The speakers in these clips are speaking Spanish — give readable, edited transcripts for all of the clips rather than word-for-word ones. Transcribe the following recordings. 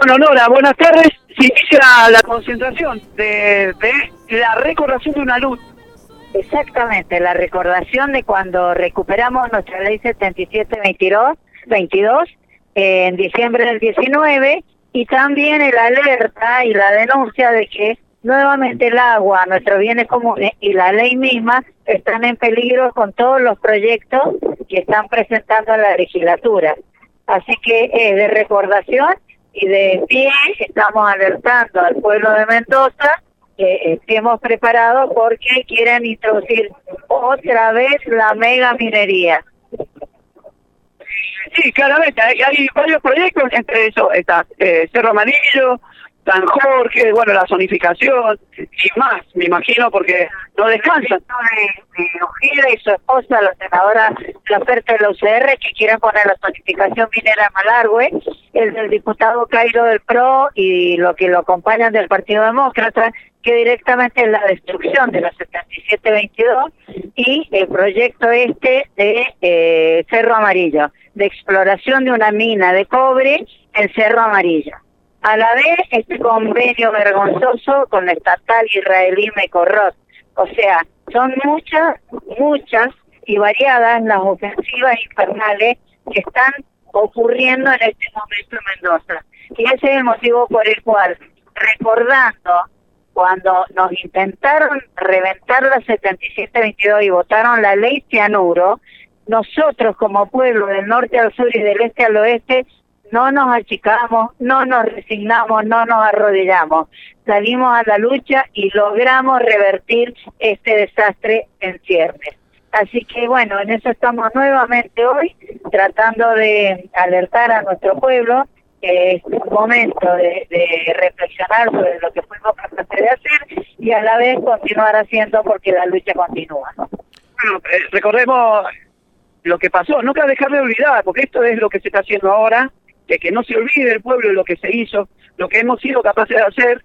Bueno, Nora, buenas tardes. Se inicia la concentración de la recordación de una lucha. Exactamente, la recordación de cuando recuperamos nuestra ley 7722 en diciembre del 19, y también el alerta y la denuncia de que nuevamente el agua, nuestros bienes comunes y la ley misma están en peligro con todos los proyectos que están presentando a la legislatura. Así que de recordación y de pie estamos alertando al pueblo de Mendoza que estemos preparados porque quieren introducir otra vez la mega minería. Sí, claramente, hay varios proyectos, entre eso está Cerro Amarillo, San Jorge, bueno, la zonificación y más, me imagino, porque no descansan. De Ojeda y su esposa, la senadora, la oferta de la UCR, que quieren poner la zonificación minera en Malargüe, el del diputado Cairo del PRO y lo que lo acompañan del Partido Demócrata, que directamente es la destrucción de la 7722, y el proyecto de Cerro Amarillo, de exploración de una mina de cobre en Cerro Amarillo. A la vez, este convenio vergonzoso con la estatal israelí Mekorot. O sea, son muchas y variadas las ofensivas infernales que están ocurriendo en este momento en Mendoza. Y ese es el motivo por el cual, recordando cuando nos intentaron reventar la 7722 y votaron la ley Cianuro, nosotros como pueblo del norte al sur y del este al oeste no nos achicamos, no nos resignamos, no nos arrodillamos. Salimos a la lucha y logramos revertir este desastre en ciernes. Así que bueno, en eso estamos nuevamente hoy, tratando de alertar a nuestro pueblo que es un momento de reflexionar sobre lo que fuimos capaces de hacer y a la vez continuar haciendo porque la lucha continúa, ¿no? Bueno, recordemos lo que pasó, nunca dejar de olvidar, porque esto es lo que se está haciendo ahora, que no se olvide el pueblo de lo que se hizo, lo que hemos sido capaces de hacer,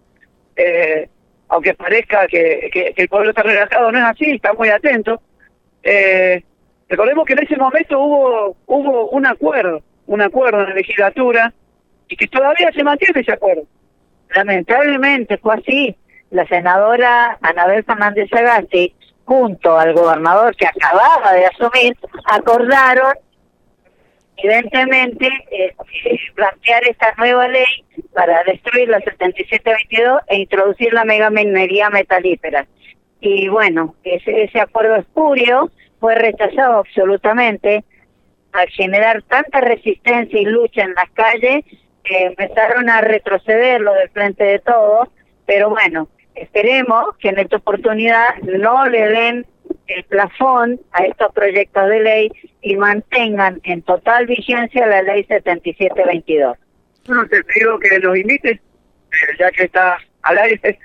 aunque parezca que el pueblo está relajado, no es así, está muy atento. Recordemos que en ese momento hubo un acuerdo en la legislatura y que todavía se mantiene ese acuerdo. Lamentablemente fue así. La senadora Anabel Fernández Sagasti, junto al gobernador que acababa de asumir, acordaron evidentemente plantear esta nueva ley para destruir la 7722 e introducir la mega minería metalífera. Y bueno, ese acuerdo espurio fue rechazado absolutamente. Al generar tanta resistencia y lucha en las calles, empezaron a retroceder lo del Frente de Todos, pero bueno, esperemos que en esta oportunidad no le den el plafón a estos proyectos de ley y mantengan en total vigencia la ley 7722. Bueno, te pido que nos invites, ya que está al aire,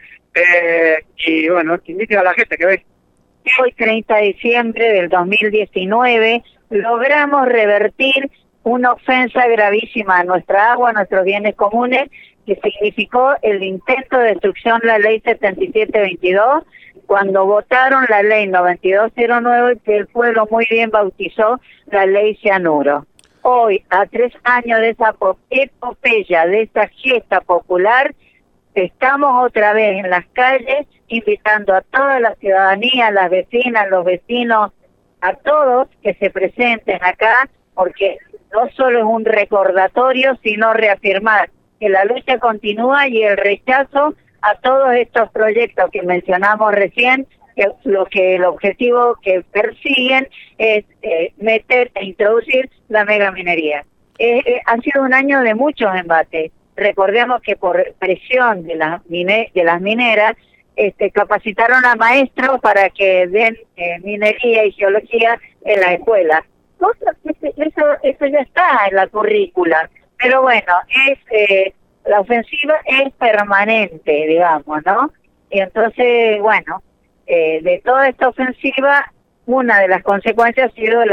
y bueno, que invites a la gente que ve. Hoy, 30 de diciembre del 2019, logramos revertir una ofensa gravísima a nuestra agua, a nuestros bienes comunes, que significó el intento de destrucción de la ley 7722, cuando votaron la ley 9209, que el pueblo muy bien bautizó la ley Cianuro. Hoy, a 3 años de esa epopeya, de esta gesta popular, estamos otra vez en las calles invitando a toda la ciudadanía, las vecinas, los vecinos, a todos que se presenten acá, porque no solo es un recordatorio, sino reafirmar que la lucha continúa y el rechazo a todos estos proyectos que mencionamos recién, que el objetivo que persiguen es meter e introducir la megaminería. Ha sido un año de muchos embates. Recordemos que por presión de las mineras, capacitaron a maestros para que den minería y geología en la escuela. Eso ya está en la currícula, pero bueno, la ofensiva es permanente, digamos, ¿no? Y entonces, bueno, de toda esta ofensiva, una de las consecuencias ha sido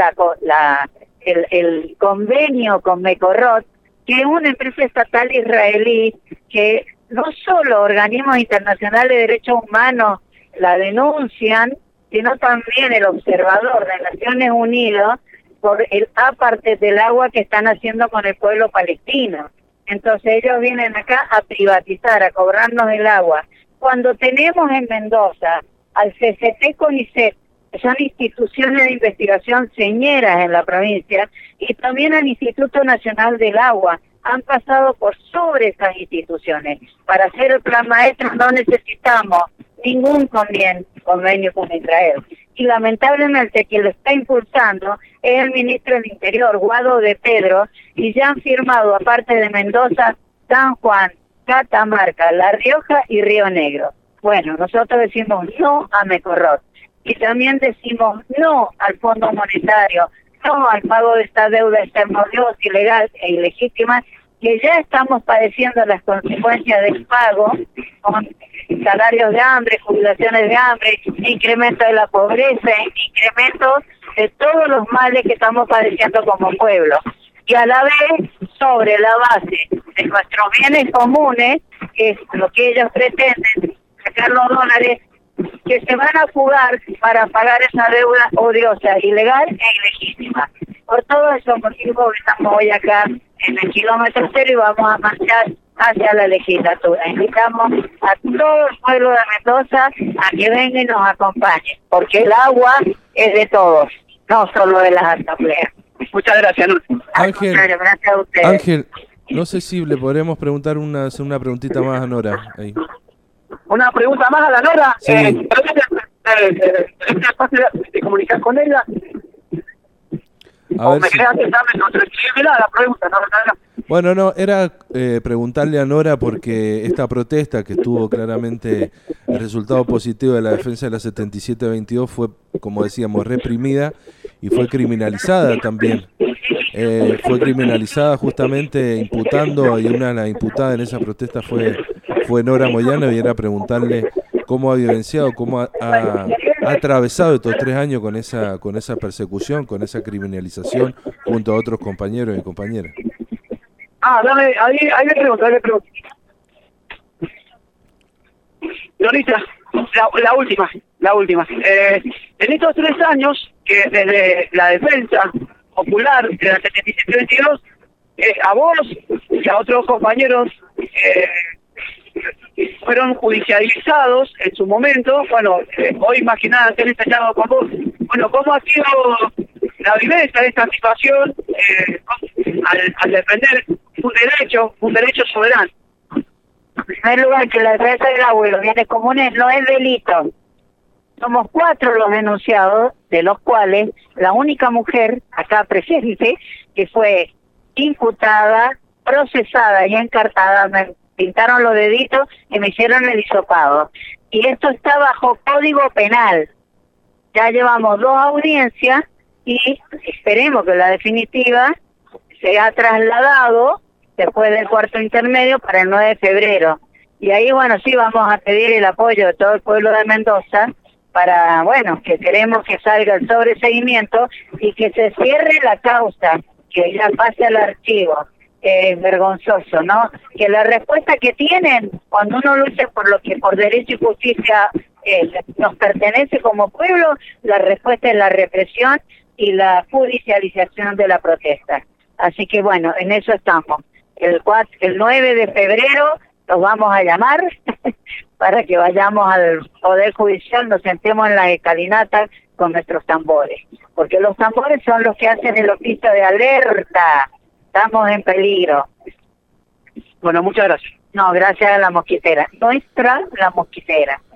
el convenio con Mekorot, que es una empresa estatal israelí que no solo organismos internacionales de derechos humanos la denuncian, sino también el observador de Naciones Unidas por el apartheid del agua que están haciendo con el pueblo palestino. Entonces ellos vienen acá a privatizar, a cobrarnos el agua. Cuando tenemos en Mendoza al CCT CONICET, que son instituciones de investigación señeras en la provincia, y también al Instituto Nacional del Agua, han pasado por sobre esas instituciones. Para hacer el plan maestro no necesitamos ningún convenio con Israel. Y lamentablemente quien lo está impulsando es el ministro del Interior, Guado de Pedro, y ya han firmado, aparte de Mendoza, San Juan, Catamarca, La Rioja y Río Negro. Bueno, nosotros decimos no a Mecorrot. Y también decimos no al Fondo Monetario, no al pago de esta deuda extermodiosa, ilegal e ilegítima, que ya estamos padeciendo las consecuencias del pago con salarios de hambre, jubilaciones de hambre, incremento de la pobreza, incrementos de todos los males que estamos padeciendo como pueblo. Y a la vez, sobre la base de nuestros bienes comunes, que es lo que ellos pretenden, sacar los dólares, que se van a fugar para pagar esa deuda odiosa, ilegal e ilegítima. Por todos esos motivos estamos hoy acá en el kilómetro cero y vamos a marchar hacia la legislatura. Invitamos a todo el pueblo de Mendoza a que venga y nos acompañe, porque el agua es de todos, no solo de las asambleas. Muchas gracias, Nora. Ángel, Gracias a ustedes. Ángel, no sé si le podremos preguntar una preguntita más a Nora. Ahí. Una pregunta más a la Nora. Sí. ¿Es fácil de comunicar con ella? A O ver me si... queda que escríbela la pregunta, no. Bueno, no, era preguntarle a Nora porque esta protesta que tuvo claramente el resultado positivo de la defensa de la 7722 fue, como decíamos, reprimida y fue criminalizada también. Fue criminalizada justamente imputando, y una de las imputadas en esa protesta fue Nora Moyano, y era preguntarle cómo ha vivenciado, cómo ha atravesado estos 3 años con esa persecución, con esa criminalización, junto a otros compañeros y compañeras. Dame, ahí le pregunto. Lorita, la última. En estos 3 años, que desde la defensa popular de la 7722, a vos y a otros compañeros fueron judicializados en su momento. Bueno, hoy más que nada se han estallado con vos. Bueno, ¿cómo ha sido la vivencia de esta situación al defender un derecho soberano? En primer lugar, que la defensa del agua y los bienes comunes no es delito. Somos 4 los denunciados, de los cuales la única mujer acá presente que fue imputada, procesada y encartada, me pintaron los deditos y me hicieron el hisopado. Y esto está bajo código penal. Ya llevamos 2 audiencias y esperemos que la definitiva sea trasladado después del cuarto intermedio para el 9 de febrero. Y ahí, bueno, sí vamos a pedir el apoyo de todo el pueblo de Mendoza para, bueno, que queremos que salga el sobreseguimiento y que se cierre la causa, que ya pase al archivo. Es vergonzoso, ¿no? Que la respuesta que tienen cuando uno lucha por lo que por derecho y justicia nos pertenece como pueblo, la respuesta es la represión y la judicialización de la protesta. Así que bueno, en eso estamos. El 9 de febrero los vamos a llamar para que vayamos al Poder Judicial, nos sentemos en la escalinata con nuestros tambores, porque los tambores son los que hacen el oficio de alerta. Estamos en peligro. Bueno, muchas gracias. No, gracias a la mosquitera. La mosquitera.